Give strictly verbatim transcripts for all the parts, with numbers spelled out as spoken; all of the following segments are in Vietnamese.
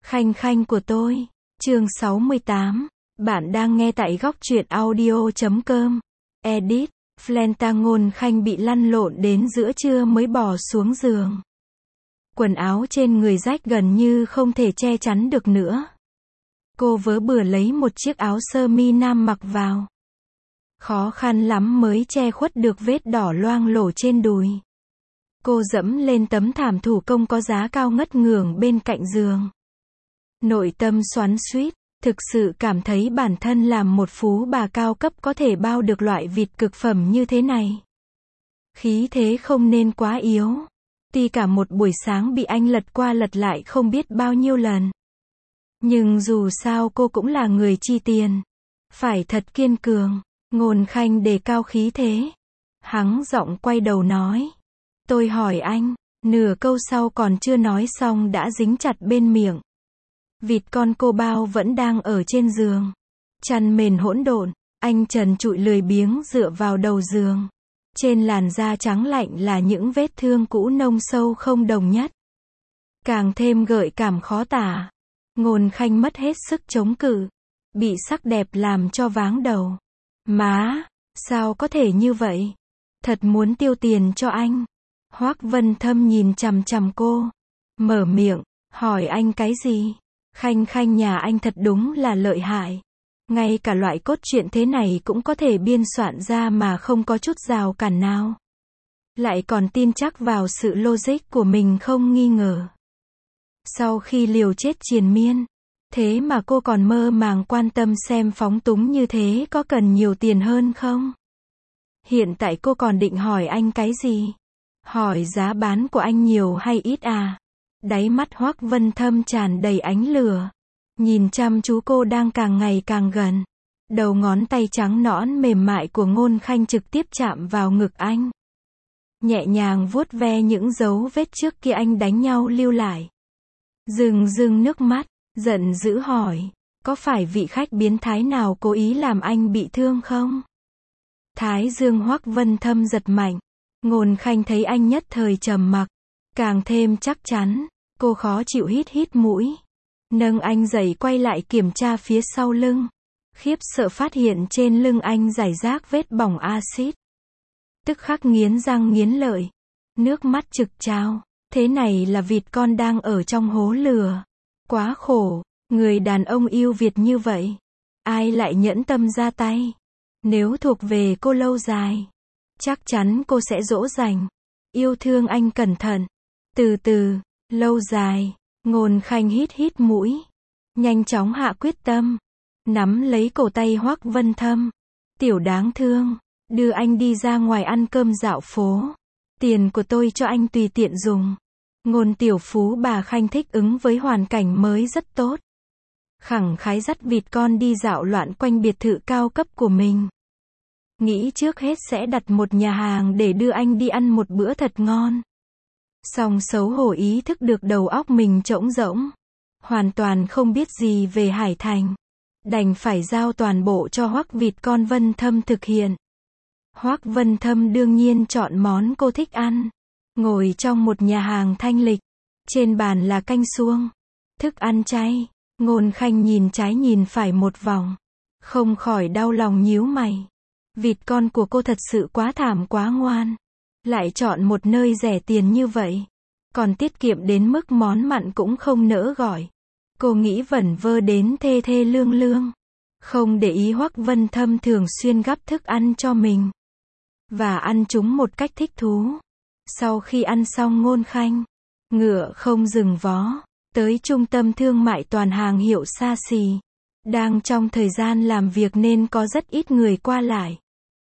Khanh khanh của tôi. Chương sáu mươi tám. Bạn đang nghe tại góc truyện audio chấm com. Edit. Flenta Ngôn Khanh bị lăn lộn đến giữa trưa mới bò xuống giường. Quần áo trên người rách gần như không thể che chắn được nữa. Cô vớ bừa lấy một chiếc áo sơ mi nam mặc vào. Khó khăn lắm mới che khuất được vết đỏ loang lổ trên đùi. Cô dẫm lên tấm thảm thủ công có giá cao ngất ngưởng bên cạnh giường. Nội tâm xoắn xuýt, thực sự cảm thấy bản thân làm một phú bà cao cấp có thể bao được loại vịt cực phẩm như thế này. Khí thế không nên quá yếu. Tuy cả một buổi sáng bị anh lật qua lật lại không biết bao nhiêu lần. Nhưng dù sao cô cũng là người chi tiền. Phải thật kiên cường. Ngôn Khanh đề cao khí thế. Hắng giọng quay đầu nói. Tôi hỏi anh. Nửa câu sau còn chưa nói xong đã dính chặt bên miệng. Vịt con cô bao vẫn đang ở trên giường. Chăn mền hỗn độn. Anh trần trụi lười biếng dựa vào đầu giường. Trên làn da trắng lạnh là những vết thương cũ nông sâu không đồng nhất. Càng thêm gợi cảm khó tả. Ngôn Khanh mất hết sức chống cự. Bị sắc đẹp làm cho váng đầu. Má, sao có thể như vậy? Thật muốn tiêu tiền cho anh. Hoác Vân Thâm nhìn chằm chằm cô. Mở miệng, hỏi anh cái gì? Khanh Khanh nhà anh thật đúng là lợi hại. Ngay cả loại cốt truyện thế này cũng có thể biên soạn ra mà không có chút rào cản nào. Lại còn tin chắc vào sự logic của mình không nghi ngờ. Sau khi liều chết triền miên, thế mà cô còn mơ màng quan tâm xem phóng túng như thế có cần nhiều tiền hơn không? Hiện tại cô còn định hỏi anh cái gì? Hỏi giá bán của anh nhiều hay ít à? Đáy mắt Hoác Vân Thâm tràn đầy ánh lửa. Nhìn chăm chú cô đang càng ngày càng gần. Đầu ngón tay trắng nõn mềm mại của Ngôn Khanh trực tiếp chạm vào ngực anh. Nhẹ nhàng vuốt ve những dấu vết trước kia anh đánh nhau lưu lại. Rưng rưng nước mắt, giận dữ hỏi. Có phải vị khách biến thái nào cố ý làm anh bị thương không? Thái dương Hoác Vân Thâm giật mạnh. Ngôn Khanh thấy anh nhất thời trầm mặc. Càng thêm chắc chắn. Cô khó chịu hít hít mũi. Nâng anh dậy quay lại kiểm tra phía sau lưng. Khiếp sợ phát hiện trên lưng anh rải rác vết bỏng axit. Tức khắc nghiến răng nghiến lợi. Nước mắt trực trào. Thế này là vịt con đang ở trong hố lửa. Quá khổ. Người đàn ông yêu Việt như vậy. Ai lại nhẫn tâm ra tay. Nếu thuộc về cô lâu dài. Chắc chắn cô sẽ dỗ dành. Yêu thương anh cẩn thận. Từ từ. Lâu dài. Ngôn Khanh hít hít mũi. Nhanh chóng hạ quyết tâm. Nắm lấy cổ tay Hoác Vân Thâm. Tiểu đáng thương. Đưa anh đi ra ngoài ăn cơm dạo phố. Tiền của tôi cho anh tùy tiện dùng. Ngôn tiểu phú bà Khanh thích ứng với hoàn cảnh mới rất tốt. Khẳng khái dắt vịt con đi dạo loạn quanh biệt thự cao cấp của mình. Nghĩ trước hết sẽ đặt một nhà hàng để đưa anh đi ăn một bữa thật ngon. Song xấu hổ ý thức được đầu óc mình trống rỗng. Hoàn toàn không biết gì về Hải Thành. Đành phải giao toàn bộ cho Hoác vịt con Vân Thâm thực hiện. Hoác Vân Thâm đương nhiên chọn món cô thích ăn. Ngồi trong một nhà hàng thanh lịch. Trên bàn là canh suông. Thức ăn chay. Ngôn Khanh nhìn trái nhìn phải một vòng. Không khỏi đau lòng nhíu mày. Vịt con của cô thật sự quá thảm quá ngoan. Lại chọn một nơi rẻ tiền như vậy. Còn tiết kiệm đến mức món mặn cũng không nỡ gọi. Cô nghĩ vẩn vơ đến thê thê lương lương. Không để ý Hoác Vân Thâm thường xuyên gắp thức ăn cho mình. Và ăn chúng một cách thích thú. Sau khi ăn xong Ngôn Khanh. Ngựa không dừng vó. Tới trung tâm thương mại toàn hàng hiệu xa xỉ. Đang trong thời gian làm việc nên có rất ít người qua lại.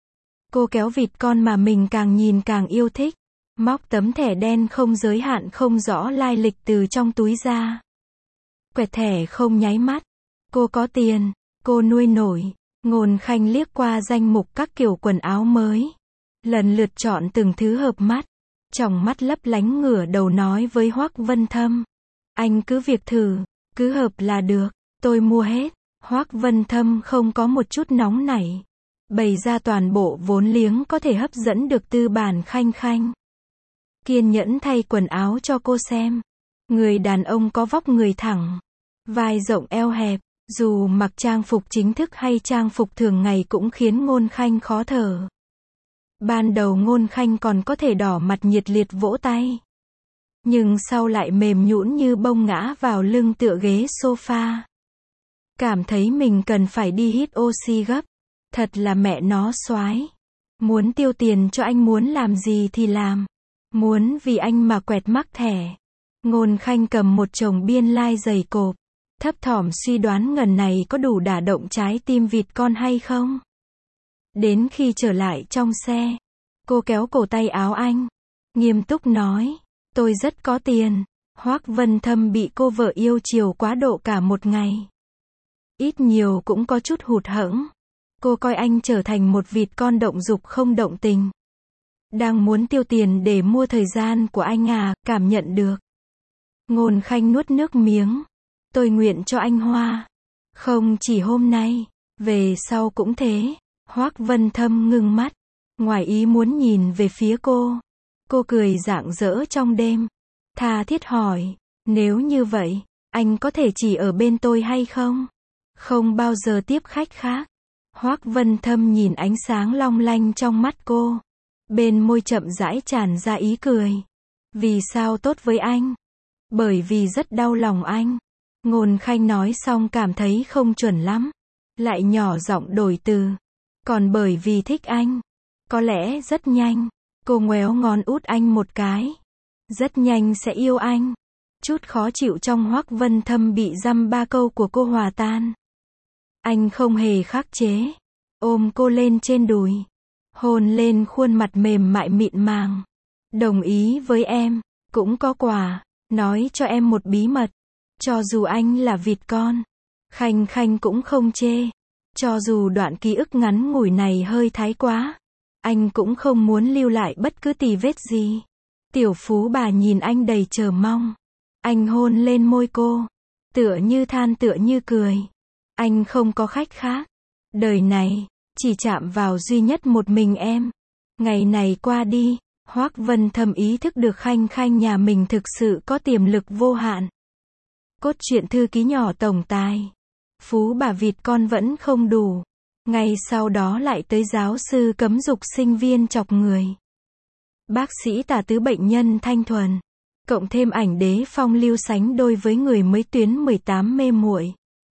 Cô kéo vịt con mà mình càng nhìn càng yêu thích. Móc tấm thẻ đen không giới hạn không rõ lai lịch từ trong túi ra. Quẹt thẻ không nháy mắt. Cô có tiền. Cô nuôi nổi. Ngôn Khanh liếc qua danh mục các kiểu quần áo mới. Lần lượt chọn từng thứ hợp mắt. Tròng mắt lấp lánh ngửa đầu nói với Hoác Vân Thâm. Anh cứ việc thử. Cứ hợp là được. Tôi mua hết. Hoác Vân Thâm không có một chút nóng nảy. Bày ra toàn bộ vốn liếng có thể hấp dẫn được tư bản Khanh Khanh. Kiên nhẫn thay quần áo cho cô xem. Người đàn ông có vóc người thẳng. vai rộng eo hẹp, dù mặc trang phục chính thức hay trang phục thường ngày cũng khiến Ngôn Khanh khó thở. Ban đầu Ngôn Khanh còn có thể đỏ mặt nhiệt liệt vỗ tay. Nhưng sau lại mềm nhũn như bông ngã vào lưng tựa ghế sofa. Cảm thấy mình cần phải đi hít oxy gấp. Thật là mẹ nó soái. Muốn tiêu tiền cho anh, muốn làm gì thì làm. Muốn vì anh mà quẹt mắc thẻ. Ngôn Khanh cầm một chồng biên lai dày cộp. Thấp thỏm suy đoán ngần này có đủ đả động trái tim vịt con hay không. Đến khi trở lại trong xe, cô kéo cổ tay áo anh. Nghiêm túc nói. Tôi rất có tiền. Hoác Vân Thâm bị cô vợ yêu chiều quá độ cả một ngày. Ít nhiều cũng có chút hụt hẫng. Cô coi anh trở thành một vịt con động dục không động tình. Đang muốn tiêu tiền để mua thời gian của anh à, cảm nhận được. Ngôn Khanh nuốt nước miếng. Tôi nguyện cho anh hoa. Không chỉ hôm nay, về sau cũng thế. Hoác Vân Thâm ngưng mắt. Ngoài ý muốn nhìn về phía cô. Cô cười rạng rỡ trong đêm. Tha thiết hỏi. Nếu như vậy, anh có thể chỉ ở bên tôi hay không? Không bao giờ tiếp khách khác. Hoác Vân Thâm nhìn ánh sáng long lanh trong mắt cô. Bên môi chậm rãi tràn ra ý cười. Vì sao tốt với anh? Bởi vì rất đau lòng anh. Ngôn Khanh nói xong cảm thấy không chuẩn lắm. Lại nhỏ giọng đổi từ. Còn bởi vì thích anh. Có lẽ rất nhanh. Cô ngoéo ngón út anh một cái. Rất nhanh sẽ yêu anh. Chút khó chịu trong Hoác Vân Thâm bị dăm ba câu của cô hòa tan. Anh không hề khắc chế. Ôm cô lên trên đùi. Hôn lên khuôn mặt mềm mại mịn màng. Đồng ý với em. Cũng có quà. Nói cho em một bí mật. Cho dù anh là vịt con. Khanh Khanh cũng không chê. Cho dù đoạn ký ức ngắn ngủi này hơi thái quá. Anh cũng không muốn lưu lại bất cứ tì vết gì. Tiểu phú bà nhìn anh đầy chờ mong. Anh hôn lên môi cô. Tựa như than tựa như cười. Anh không có khách khác. Đời này, chỉ chạm vào duy nhất một mình em. Ngày này qua đi, Hoác Vân Thâm ý thức được Khanh Khanh nhà mình thực sự có tiềm lực vô hạn. Cốt truyện thư ký nhỏ tổng tài. Phú bà vịt con vẫn không đủ. Ngay sau đó lại tới giáo sư cấm dục sinh viên chọc người. Bác sĩ tả tứ bệnh nhân thanh thuần. Cộng thêm ảnh đế phong lưu sánh đôi với người mới tuyến mười tám mê muội.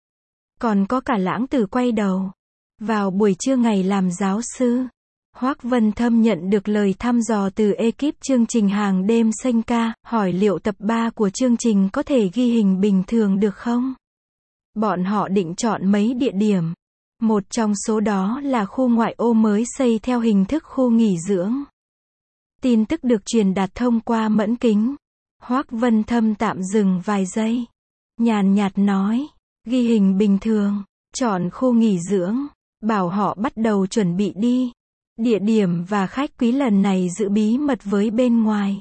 Còn có cả lãng tử quay đầu. Vào buổi trưa ngày làm giáo sư, Hoác Vân Thâm nhận được lời thăm dò từ ekip chương trình hàng đêm xanh ca, hỏi liệu tập ba của chương trình có thể ghi hình bình thường được không? Bọn họ định chọn mấy địa điểm. Một trong số đó là khu ngoại ô mới xây theo hình thức khu nghỉ dưỡng. Tin tức được truyền đạt thông qua mẫn kính. Hoác Vân Thâm tạm dừng vài giây. Nhàn nhạt nói, ghi hình bình thường, chọn khu nghỉ dưỡng, bảo họ bắt đầu chuẩn bị đi. Địa điểm và khách quý lần này giữ bí mật với bên ngoài.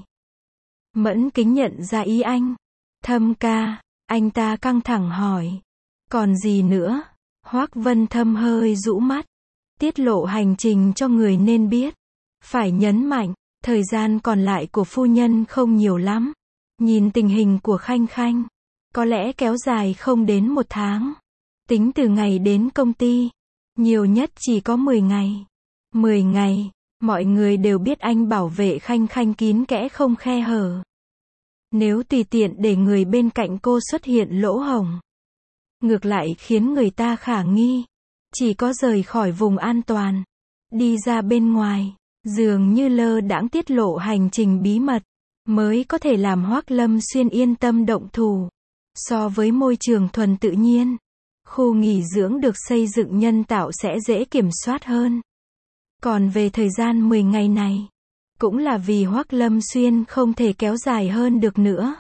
Mẫn kính nhận ra ý anh. Thâm ca, anh ta căng thẳng hỏi. Còn gì nữa? Hoác Vân Thâm hơi rũ mắt. Tiết lộ hành trình cho người nên biết. Phải nhấn mạnh, thời gian còn lại của phu nhân không nhiều lắm. Nhìn tình hình của Khanh Khanh, có lẽ kéo dài không đến một tháng. Tính từ ngày đến công ty, nhiều nhất chỉ có mười ngày. mười ngày, mọi người đều biết anh bảo vệ Khanh Khanh kín kẽ không khe hở. Nếu tùy tiện để người bên cạnh cô xuất hiện lỗ hổng, ngược lại khiến người ta khả nghi. Chỉ có rời khỏi vùng an toàn, đi ra bên ngoài, dường như lơ đãng tiết lộ hành trình bí mật, mới có thể làm Hoác Lâm Xuyên yên tâm động thủ. So với môi trường thuần tự nhiên, khu nghỉ dưỡng được xây dựng nhân tạo sẽ dễ kiểm soát hơn. Còn về thời gian mười ngày này, cũng là vì Hoác Lâm Xuyên không thể kéo dài hơn được nữa.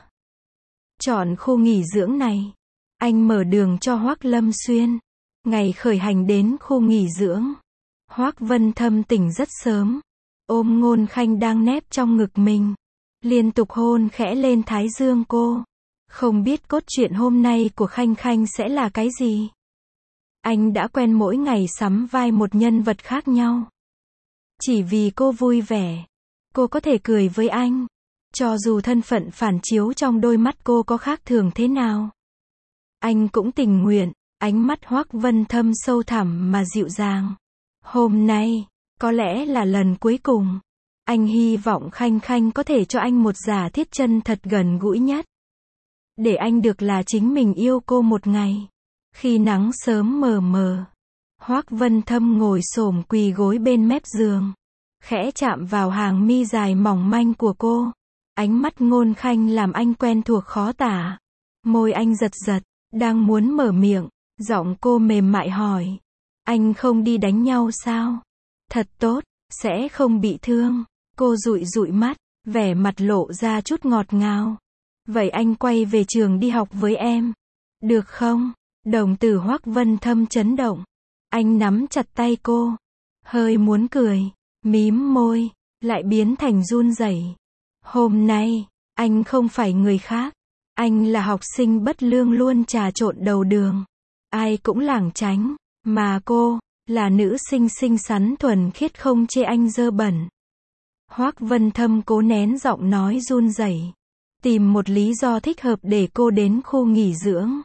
Chọn khu nghỉ dưỡng này, anh mở đường cho Hoác Lâm Xuyên. Ngày khởi hành đến khu nghỉ dưỡng, Hoác Vân Thâm tỉnh rất sớm, ôm Ngôn Khanh đang nép trong ngực mình, liên tục hôn khẽ lên thái dương cô. Không biết cốt truyện hôm nay của Khanh Khanh sẽ là cái gì. Anh đã quen mỗi ngày sắm vai một nhân vật khác nhau. Chỉ vì cô vui vẻ, cô có thể cười với anh, cho dù thân phận phản chiếu trong đôi mắt cô có khác thường thế nào. Anh cũng tình nguyện. Ánh mắt Hoắc Vân Thâm sâu thẳm mà dịu dàng. Hôm nay, có lẽ là lần cuối cùng. Anh hy vọng Khanh Khanh có thể cho anh một giả thiết chân thật gần gũi nhất. Để anh được là chính mình yêu cô một ngày. Khi nắng sớm mờ mờ, Hoắc Vân Thâm ngồi xổm quỳ gối bên mép giường, khẽ chạm vào hàng mi dài mỏng manh của cô. Ánh mắt Ngôn Khanh làm anh quen thuộc khó tả. Môi anh giật giật, đang muốn mở miệng, giọng cô mềm mại hỏi. Anh không đi đánh nhau sao? Thật tốt, sẽ không bị thương. Cô dụi dụi mắt, vẻ mặt lộ ra chút ngọt ngào. Vậy anh quay về trường đi học với em. Được không? Đồng tử Hoắc Vân Thâm chấn động. Anh nắm chặt tay cô. Hơi muốn cười, mím môi, lại biến thành run rẩy. Hôm nay, anh không phải người khác. Anh là học sinh bất lương luôn trà trộn đầu đường. Ai cũng lảng tránh. Mà cô, là nữ sinh xinh xắn thuần khiết không chê anh dơ bẩn. Hoắc Vân Thâm cố nén giọng nói run rẩy. Tìm một lý do thích hợp để cô đến khu nghỉ dưỡng.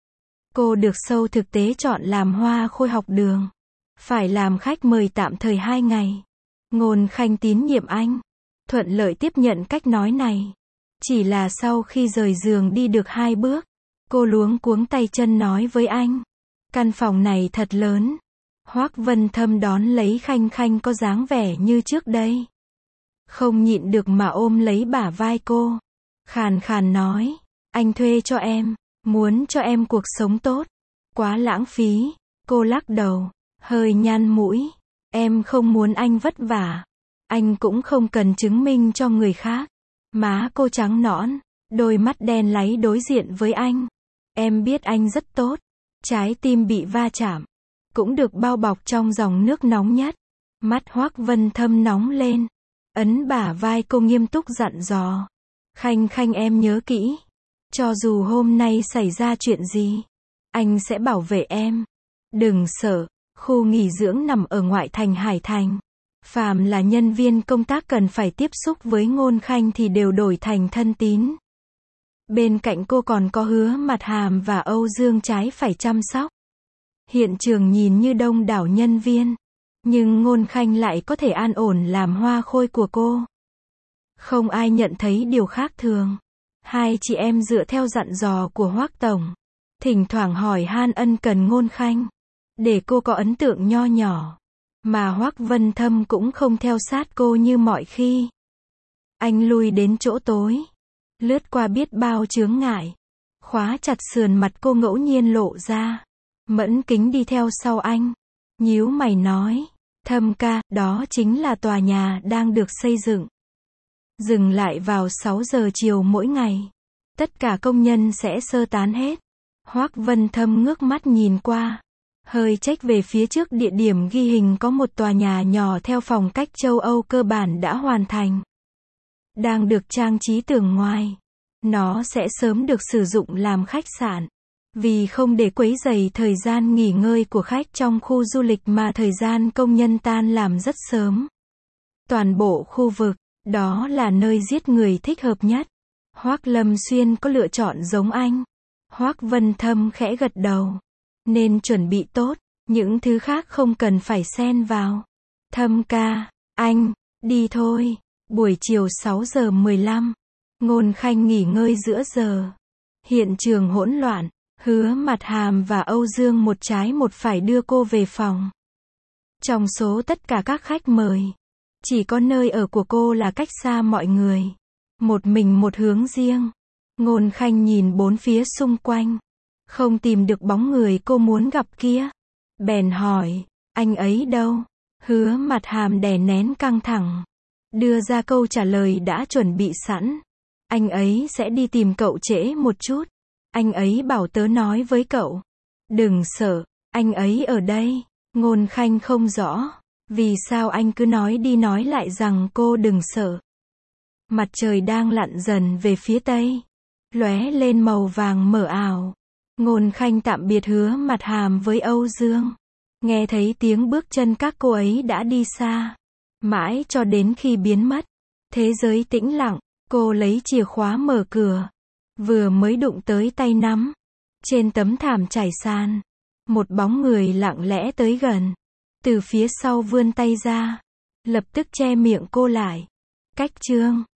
Cô được sâu thực tế chọn làm hoa khôi học đường. Phải làm khách mời tạm thời hai ngày. Ngôn Khanh tín nhiệm anh. Thuận lợi tiếp nhận cách nói này. Chỉ là sau khi rời giường đi được hai bước, cô luống cuống tay chân nói với anh. Căn phòng này thật lớn. Hoắc Vân Thâm đón lấy Khanh Khanh có dáng vẻ như trước đây. Không nhịn được mà ôm lấy bả vai cô. Khàn khàn nói. Anh thuê cho em. Muốn cho em cuộc sống tốt. Quá lãng phí. Cô lắc đầu. Hơi nhăn mũi. Em không muốn anh vất vả. Anh cũng không cần chứng minh cho người khác. Má cô trắng nõn. Đôi mắt đen láy đối diện với anh. Em biết anh rất tốt. Trái tim bị va chạm. Cũng được bao bọc trong dòng nước nóng nhất. Mắt Hoắc Vân Thâm nóng lên. Ấn bả vai cô nghiêm túc dặn dò. Khanh Khanh em nhớ kỹ. Cho dù hôm nay xảy ra chuyện gì, anh sẽ bảo vệ em. Đừng sợ. Khu nghỉ dưỡng nằm ở ngoại thành Hải Thành. Phàm là nhân viên công tác cần phải tiếp xúc với Ngôn Khanh thì đều đổi thành thân tín. Bên cạnh cô còn có Hứa Mặt Hàm và Âu Dương Trái phải chăm sóc. Hiện trường nhìn như đông đảo nhân viên, nhưng Ngôn Khanh lại có thể an ổn làm hoa khôi của cô. Không ai nhận thấy điều khác thường. Hai chị em dựa theo dặn dò của Hoắc Tổng, thỉnh thoảng hỏi han ân cần Ngôn Khanh, để cô có ấn tượng nho nhỏ. Mà Hoắc Vân Thâm cũng không theo sát cô như mọi khi. Anh lui đến chỗ tối, lướt qua biết bao chướng ngại, khóa chặt sườn mặt cô ngẫu nhiên lộ ra. Mẫn Kính đi theo sau anh, nhíu mày nói. Thâm ca, đó chính là tòa nhà đang được xây dựng. Dừng lại vào sáu giờ chiều mỗi ngày. Tất cả công nhân sẽ sơ tán hết. Hoắc Vân Thâm ngước mắt nhìn qua. Hơi chếch về phía trước địa điểm ghi hình có một tòa nhà nhỏ theo phong cách châu Âu cơ bản đã hoàn thành. Đang được trang trí tường ngoài. Nó sẽ sớm được sử dụng làm khách sạn. Vì không để quấy rầy thời gian nghỉ ngơi của khách trong khu du lịch mà thời gian công nhân tan làm rất sớm. Toàn bộ khu vực, đó là nơi giết người thích hợp nhất. Hoắc Lâm Xuyên có lựa chọn giống anh. Hoắc Vân Thâm khẽ gật đầu. Nên chuẩn bị tốt, những thứ khác không cần phải xen vào. Thâm ca, anh, đi thôi. Buổi chiều sáu giờ mười lăm, Ngôn Khanh nghỉ ngơi giữa giờ. Hiện trường hỗn loạn, Hứa Mặt Hàm và Âu Dương một trái một phải đưa cô về phòng. Trong số tất cả các khách mời, chỉ có nơi ở của cô là cách xa mọi người. Một mình một hướng riêng. Ngôn Khanh nhìn bốn phía xung quanh. Không tìm được bóng người cô muốn gặp kia. Bèn hỏi, anh ấy đâu? Hứa Mặt Hàm đè nén căng thẳng. Đưa ra câu trả lời đã chuẩn bị sẵn. Anh ấy sẽ đi tìm cậu trễ một chút. Anh ấy bảo tớ nói với cậu. Đừng sợ, anh ấy ở đây. Ngôn Khanh không rõ. Vì sao anh cứ nói đi nói lại rằng cô đừng sợ. Mặt trời đang lặn dần về phía tây. Lóe lên màu vàng mờ ảo. Ngôn Khanh tạm biệt Hứa Mặt Hàm với Âu Dương. Nghe thấy tiếng bước chân các cô ấy đã đi xa. Mãi cho đến khi biến mất. Thế giới tĩnh lặng. Cô lấy chìa khóa mở cửa. Vừa mới đụng tới tay nắm. Trên tấm thảm trải sàn, một bóng người lặng lẽ tới gần. Từ phía sau vươn tay ra, lập tức che miệng cô lại. Cách chương